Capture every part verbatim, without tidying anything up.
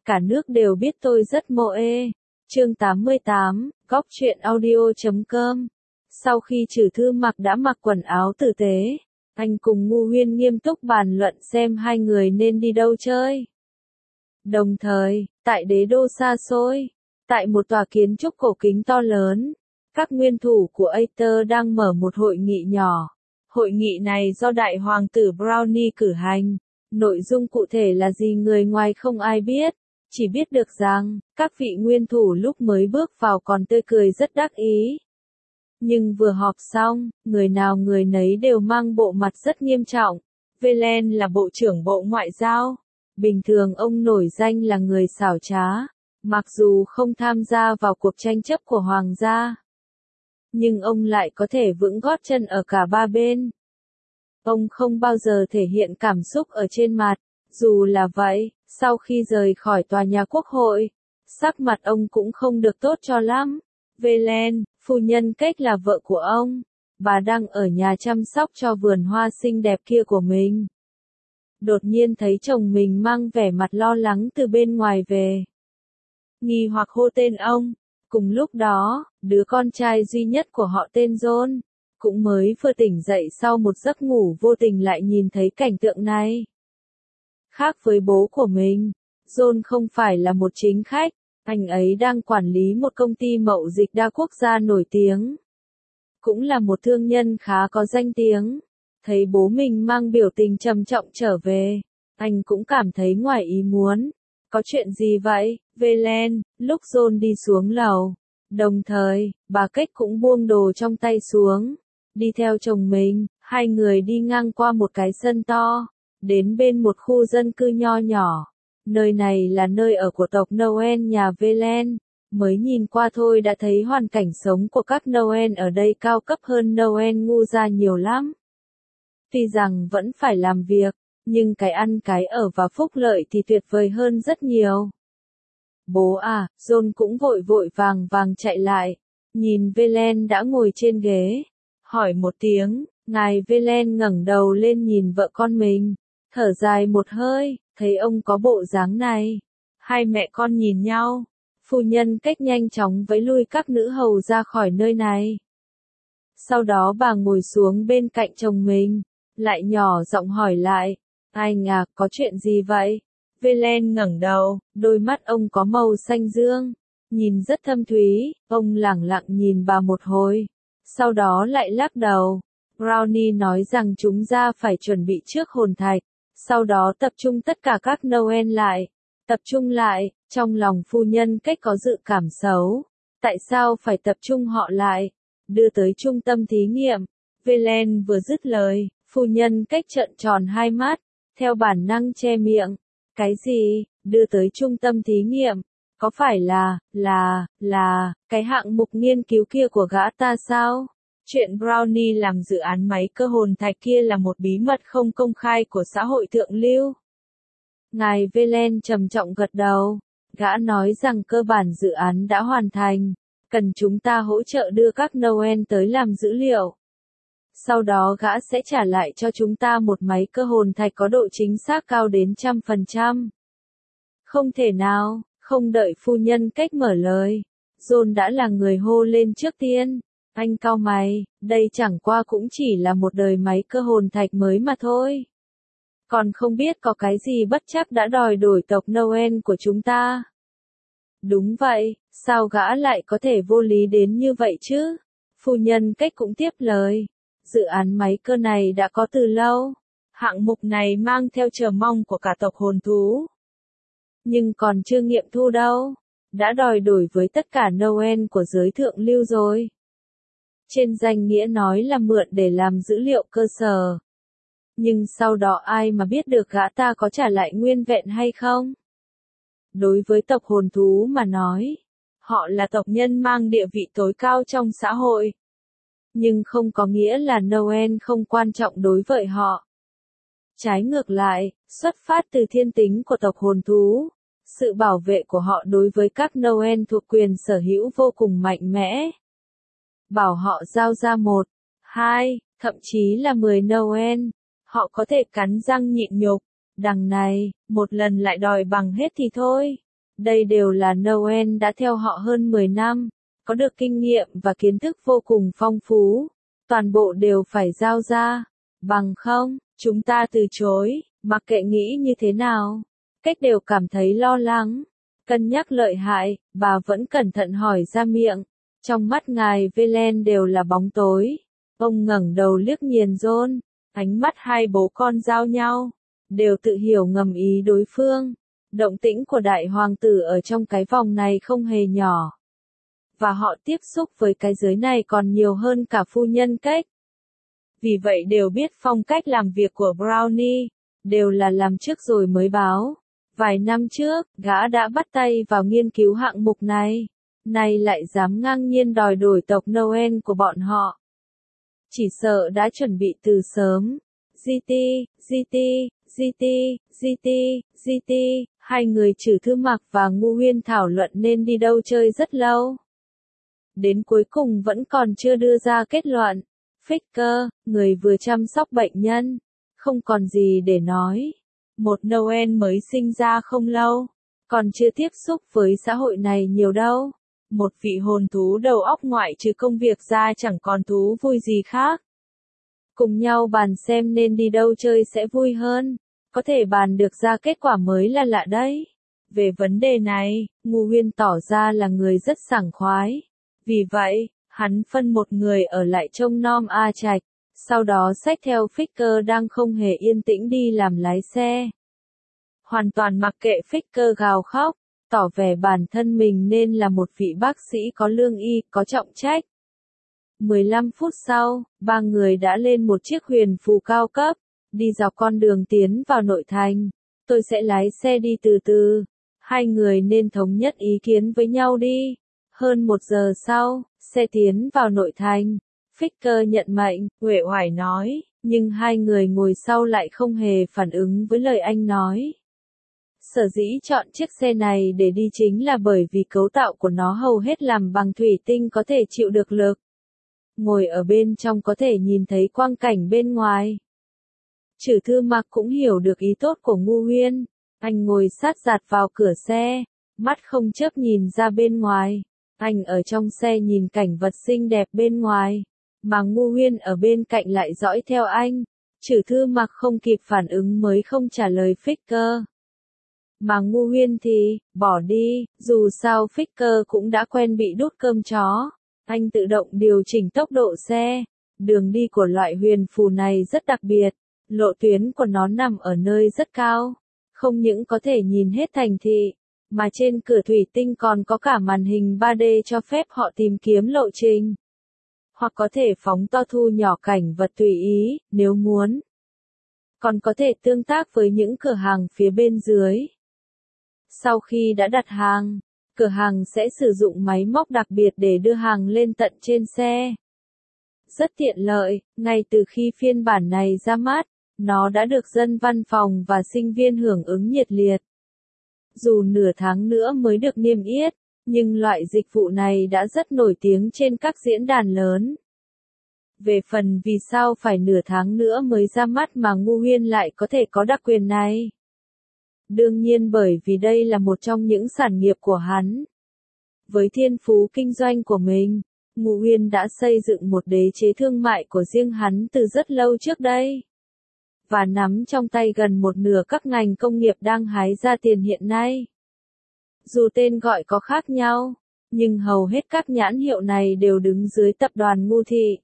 Cả nước đều biết tôi rất mô ê. Chương tám mươi tám, góc truyện audio chấm com. Sau khi Trử Thư Mặc đã mặc quần áo tử tế, anh cùng Ngu Huyên nghiêm túc bàn luận xem hai người nên đi đâu chơi. Đồng thời, tại đế đô xa xôi, tại một tòa kiến trúc cổ kính to lớn, các nguyên thủ của Aether đang mở một hội nghị nhỏ. Hội nghị này do đại hoàng tử Brownie cử hành. Nội dung cụ thể là gì người ngoài không ai biết, chỉ biết được rằng, các vị nguyên thủ lúc mới bước vào còn tươi cười rất đắc ý. Nhưng vừa họp xong, người nào người nấy đều mang bộ mặt rất nghiêm trọng. Velen là bộ trưởng bộ ngoại giao. Bình thường ông nổi danh là người xảo trá, mặc dù không tham gia vào cuộc tranh chấp của hoàng gia. Nhưng ông lại có thể vững gót chân ở cả ba bên. Ông không bao giờ thể hiện cảm xúc ở trên mặt, dù là vậy, sau khi rời khỏi tòa nhà quốc hội, sắc mặt ông cũng không được tốt cho lắm. Velen, phu nhân Cách là vợ của ông, bà đang ở nhà chăm sóc cho vườn hoa xinh đẹp kia của mình. Đột nhiên thấy chồng mình mang vẻ mặt lo lắng từ bên ngoài về. Nghi hoặc hô tên ông. Cùng lúc đó, đứa con trai duy nhất của họ tên John, cũng mới vừa tỉnh dậy sau một giấc ngủ vô tình lại nhìn thấy cảnh tượng này. Khác với bố của mình, John không phải là một chính khách, anh ấy đang quản lý một công ty mậu dịch đa quốc gia nổi tiếng. Cũng là một thương nhân khá có danh tiếng. Thấy bố mình mang biểu tình trầm trọng trở về, anh cũng cảm thấy ngoài ý muốn. Có chuyện gì vậy, Velen? Lúc John đi xuống lầu. Đồng thời, bà Cách cũng buông đồ trong tay xuống. Đi theo chồng mình, hai người đi ngang qua một cái sân to, đến bên một khu dân cư nho nhỏ. Nơi này là nơi ở của tộc Noel nhà Velen. Mới nhìn qua thôi đã thấy hoàn cảnh sống của các Noel ở đây cao cấp hơn Noel ngu gia nhiều lắm. Tuy rằng vẫn phải làm việc, nhưng cái ăn cái ở và phúc lợi thì tuyệt vời hơn rất nhiều. Bố à, John cũng vội vội vàng vàng chạy lại, nhìn Velen đã ngồi trên ghế, hỏi một tiếng. Ngài Velen ngẩng đầu lên nhìn vợ con mình, thở dài một hơi, thấy ông có bộ dáng này. Hai mẹ con nhìn nhau, phu nhân Cách nhanh chóng vẫy lui các nữ hầu ra khỏi nơi này. Sau đó bà ngồi xuống bên cạnh chồng mình, lại nhỏ giọng hỏi lại, anh à, có chuyện gì vậy? Velen ngẩng đầu, đôi mắt ông có màu xanh dương, nhìn rất thâm thúy, ông lẳng lặng nhìn bà một hồi, sau đó lại lắc đầu. Brownie nói rằng chúng ta phải chuẩn bị trước hồn thạch, sau đó tập trung tất cả các Noel lại, tập trung lại, trong lòng phu nhân Cách có dự cảm xấu. Tại sao phải tập trung họ lại? Đưa tới trung tâm thí nghiệm. Velen vừa dứt lời, phu nhân Cách trợn tròn hai mắt, theo bản năng che miệng. Cái gì? Đưa tới trung tâm thí nghiệm? Có phải là, là, là, cái hạng mục nghiên cứu kia của gã ta sao? Chuyện Brownie làm dự án máy cơ hồn thạch kia là một bí mật không công khai của xã hội thượng lưu. Ngài Velen trầm trọng gật đầu. Gã nói rằng cơ bản dự án đã hoàn thành, cần chúng ta hỗ trợ đưa các Noel tới làm dữ liệu. Sau đó gã sẽ trả lại cho chúng ta một máy cơ hồn thạch có độ chính xác cao đến trăm phần trăm. Không thể nào, không đợi phu nhân Cách mở lời. John đã là người hô lên trước tiên. Anh cau mày, đây chẳng qua cũng chỉ là một đời máy cơ hồn thạch mới mà thôi. Còn không biết có cái gì bất chắc đã đòi đổi tộc Noel của chúng ta. Đúng vậy, sao gã lại có thể vô lý đến như vậy chứ? Phu nhân Cách cũng tiếp lời. Dự án máy cơ này đã có từ lâu. Hạng mục này mang theo chờ mong của cả tộc hồn thú. Nhưng còn chưa nghiệm thu đâu. Đã đòi đổi với tất cả Noel của giới thượng lưu rồi. Trên danh nghĩa nói là mượn để làm dữ liệu cơ sở. Nhưng sau đó ai mà biết được gã ta có trả lại nguyên vẹn hay không? Đối với tộc hồn thú mà nói, họ là tộc nhân mang địa vị tối cao trong xã hội. Nhưng không có nghĩa là Noel không quan trọng đối với họ. Trái ngược lại, xuất phát từ thiên tính của tộc hồn thú, sự bảo vệ của họ đối với các Noel thuộc quyền sở hữu vô cùng mạnh mẽ. Bảo họ giao ra một, hai, thậm chí là mười Noel, họ có thể cắn răng nhịn nhục. Đằng này, một lần lại đòi bằng hết thì thôi. Đây đều là Noel đã theo họ hơn mười năm, có được kinh nghiệm và kiến thức vô cùng phong phú. Toàn bộ đều phải giao ra, bằng không, chúng ta từ chối, mặc kệ nghĩ như thế nào. Cách đều cảm thấy lo lắng, cân nhắc lợi hại, bà vẫn cẩn thận hỏi ra miệng. Trong mắt ngài Velen đều là bóng tối. Ông ngẩng đầu liếc nhìn John, ánh mắt hai bố con giao nhau, đều tự hiểu ngầm ý đối phương. Động tĩnh của đại hoàng tử ở trong cái vòng này không hề nhỏ. Và họ tiếp xúc với cái giới này còn nhiều hơn cả phu nhân cách. Vì vậy đều biết phong cách làm việc của Brownie, đều là làm trước rồi mới báo. Vài năm trước, gã đã bắt tay vào nghiên cứu hạng mục này. Nay lại dám ngang nhiên đòi đổi tộc Noel của bọn họ. Chỉ sợ đã chuẩn bị từ sớm. giê tê, giê tê, giê tê, giê tê, giê tê, hai người Trử Thư Mặc và Ngô Huyên thảo luận nên đi đâu chơi rất lâu. Đến cuối cùng vẫn còn chưa đưa ra kết luận. Ficker, người vừa chăm sóc bệnh nhân, không còn gì để nói. Một Noel mới sinh ra không lâu, còn chưa tiếp xúc với xã hội này nhiều đâu. Một vị hồn thú đầu óc ngoại trừ công việc ra chẳng còn thú vui gì khác. Cùng nhau bàn xem nên đi đâu chơi sẽ vui hơn. Có thể bàn được ra kết quả mới là lạ đấy. Về vấn đề này, Ngô Huyên tỏ ra là người rất sảng khoái. Vì vậy, hắn phân một người ở lại trông nom A Trạch, sau đó xách theo Ficker đang không hề yên tĩnh đi làm lái xe. Hoàn toàn mặc kệ Ficker gào khóc, tỏ vẻ bản thân mình nên là một vị bác sĩ có lương y, có trọng trách. mười lăm phút sau, ba người đã lên một chiếc huyền phù cao cấp, đi dọc con đường tiến vào nội thành. Tôi sẽ lái xe đi từ từ. Hai người nên thống nhất ý kiến với nhau đi. Hơn một giờ sau, xe tiến vào nội thành. Ficker nhận mệnh, uể oải nói, nhưng hai người ngồi sau lại không hề phản ứng với lời anh nói. Sở dĩ chọn chiếc xe này để đi chính là bởi vì cấu tạo của nó hầu hết làm bằng thủy tinh có thể chịu được lực. Ngồi ở bên trong có thể nhìn thấy quang cảnh bên ngoài. Trử Thư Mặc cũng hiểu được ý tốt của Ngô Huyên. Anh ngồi sát dạt vào cửa xe, mắt không chớp nhìn ra bên ngoài. Anh ở trong xe nhìn cảnh vật xinh đẹp bên ngoài, mà Ngô Huyên ở bên cạnh lại dõi theo anh. Trử Thư Mặc không kịp phản ứng mới không trả lời Ficker. Mà Ngô Huyên thì, bỏ đi, dù sao Ficker cũng đã quen bị đút cơm chó. Anh tự động điều chỉnh tốc độ xe. Đường đi của loại huyền phù này rất đặc biệt. Lộ tuyến của nó nằm ở nơi rất cao. Không những có thể nhìn hết thành thị, mà trên cửa thủy tinh còn có cả màn hình ba D cho phép họ tìm kiếm lộ trình. Hoặc có thể phóng to thu nhỏ cảnh vật tùy ý, nếu muốn. Còn có thể tương tác với những cửa hàng phía bên dưới. Sau khi đã đặt hàng, cửa hàng sẽ sử dụng máy móc đặc biệt để đưa hàng lên tận trên xe. Rất tiện lợi, ngay từ khi phiên bản này ra mắt, nó đã được dân văn phòng và sinh viên hưởng ứng nhiệt liệt. Dù nửa tháng nữa mới được niêm yết, nhưng loại dịch vụ này đã rất nổi tiếng trên các diễn đàn lớn. Về phần vì sao phải nửa tháng nữa mới ra mắt mà Ngô Huyên lại có thể có đặc quyền này? Đương nhiên bởi vì đây là một trong những sản nghiệp của hắn. Với thiên phú kinh doanh của mình, Ngô Huyên đã xây dựng một đế chế thương mại của riêng hắn từ rất lâu trước đây. Và nắm trong tay gần một nửa các ngành công nghiệp đang hái ra tiền hiện nay. Dù tên gọi có khác nhau, nhưng hầu hết các nhãn hiệu này đều đứng dưới tập đoàn Ngô Thị.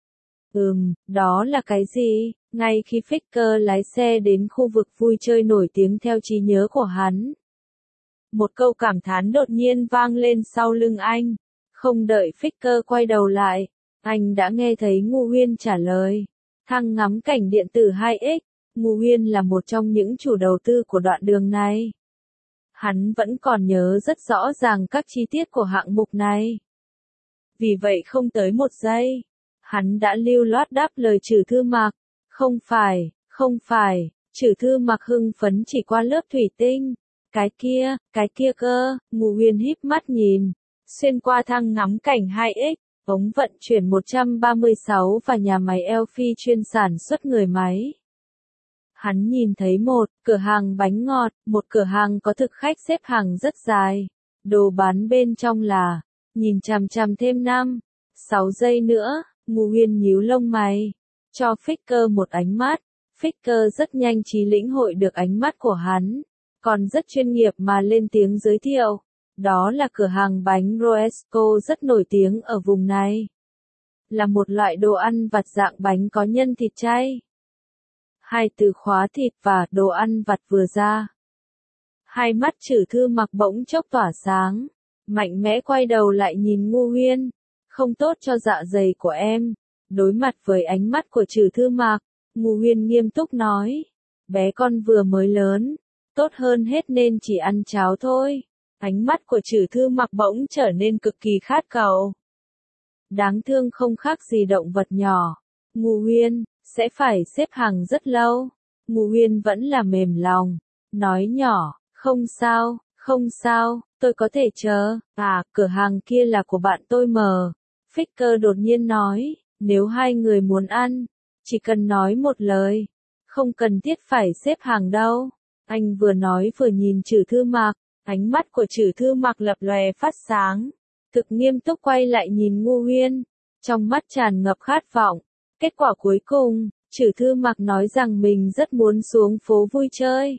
Ừm, đó là cái gì? Ngay khi Ficker lái xe đến khu vực vui chơi nổi tiếng theo trí nhớ của hắn, một câu cảm thán đột nhiên vang lên sau lưng anh. Không đợi Ficker quay đầu lại, anh đã nghe thấy Ngô Huyên trả lời. Thang ngắm cảnh điện tử hai x, Ngô Huyên là một trong những chủ đầu tư của đoạn đường này. Hắn vẫn còn nhớ rất rõ ràng các chi tiết của hạng mục này. Vì vậy không tới một giây, hắn đã lưu loát đáp lời Trử Thư Mặc. Không phải, không phải, Trử Thư Mặc hưng phấn chỉ qua lớp thủy tinh. Cái kia, cái kia cơ, Ngô Huyên híp mắt nhìn. Xuyên qua thang ngắm cảnh hai x, ống vận chuyển một trăm ba mươi sáu và nhà máy Elphi chuyên sản xuất người máy. Hắn nhìn thấy một cửa hàng bánh ngọt, một cửa hàng có thực khách xếp hàng rất dài. Đồ bán bên trong là, nhìn chằm chằm thêm năm, sáu giây nữa, Ngô Huyên nhíu lông mày, cho Ficker một ánh mắt. Ficker rất nhanh trí lĩnh hội được ánh mắt của hắn, còn rất chuyên nghiệp mà lên tiếng giới thiệu. Đó là cửa hàng bánh Roesco rất nổi tiếng ở vùng này. Là một loại đồ ăn vặt dạng bánh có nhân thịt chay. Hai từ khóa thịt và đồ ăn vặt vừa ra. Hai mắt Trử Thư Mặc bỗng chốc tỏa sáng, mạnh mẽ quay đầu lại nhìn Ngô Huyên. Không tốt cho dạ dày của em. Đối mặt với ánh mắt của Trử Thư Mặc, Ngô Huyên nghiêm túc nói. Bé con vừa mới lớn, tốt hơn hết nên chỉ ăn cháo thôi. Ánh mắt của Trử Thư Mặc bỗng trở nên cực kỳ khát cầu. Đáng thương không khác gì động vật nhỏ. Ngô Huyên, sẽ phải xếp hàng rất lâu. Ngô Huyên vẫn là mềm lòng, nói nhỏ, không sao, không sao, tôi có thể chờ. À, cửa hàng kia là của bạn tôi mờ. Ficker đột nhiên nói, nếu hai người muốn ăn, chỉ cần nói một lời, không cần thiết phải xếp hàng đâu. Anh vừa nói vừa nhìn Trử Thư Mặc, ánh mắt của Trử Thư Mặc lập lòe phát sáng, thực nghiêm túc quay lại nhìn Ngô Huyên, trong mắt tràn ngập khát vọng. Kết quả cuối cùng, Trử Thư Mặc nói rằng mình rất muốn xuống phố vui chơi.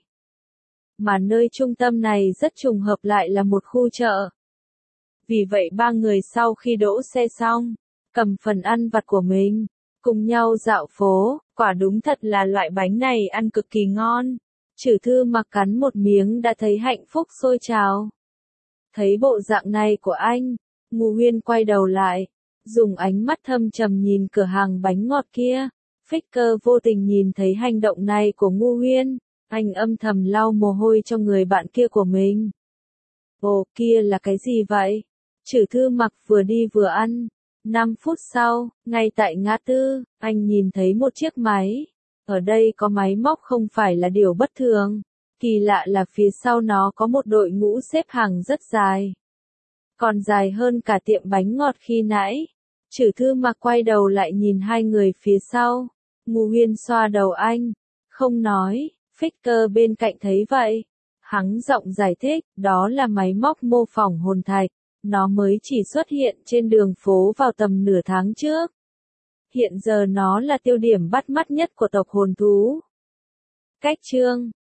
Mà nơi trung tâm này rất trùng hợp lại là một khu chợ. Vì vậy ba người sau khi đỗ xe xong, cầm phần ăn vặt của mình, cùng nhau dạo phố. Quả đúng thật là loại bánh này ăn cực kỳ ngon. Trử Thư Mặc cắn một miếng đã thấy hạnh phúc sôi trào. Thấy bộ dạng này của anh, Ngô Huyên quay đầu lại, dùng ánh mắt thâm trầm nhìn cửa hàng bánh ngọt kia. Ficker vô tình nhìn thấy hành động này của Ngô Huyên, anh âm thầm lau mồ hôi cho người bạn kia của mình. Ồ, kia là cái gì vậy? Trử Thư Mặc vừa đi vừa ăn. năm phút sau, ngay tại ngã tư, anh nhìn thấy một chiếc máy. Ở đây có máy móc không phải là điều bất thường. Kỳ lạ là phía sau nó có một đội ngũ xếp hàng rất dài. Còn dài hơn cả tiệm bánh ngọt khi nãy. Trử Thư Mặc quay đầu lại nhìn hai người phía sau. Ngô Huyên xoa đầu anh, không nói. Ficker bên cạnh thấy vậy, hắn giọng giải thích, đó là máy móc mô phỏng hồn thạch. Nó mới chỉ xuất hiện trên đường phố vào tầm nửa tháng trước. Hiện giờ nó là tiêu điểm bắt mắt nhất của tộc hồn thú. Cách chương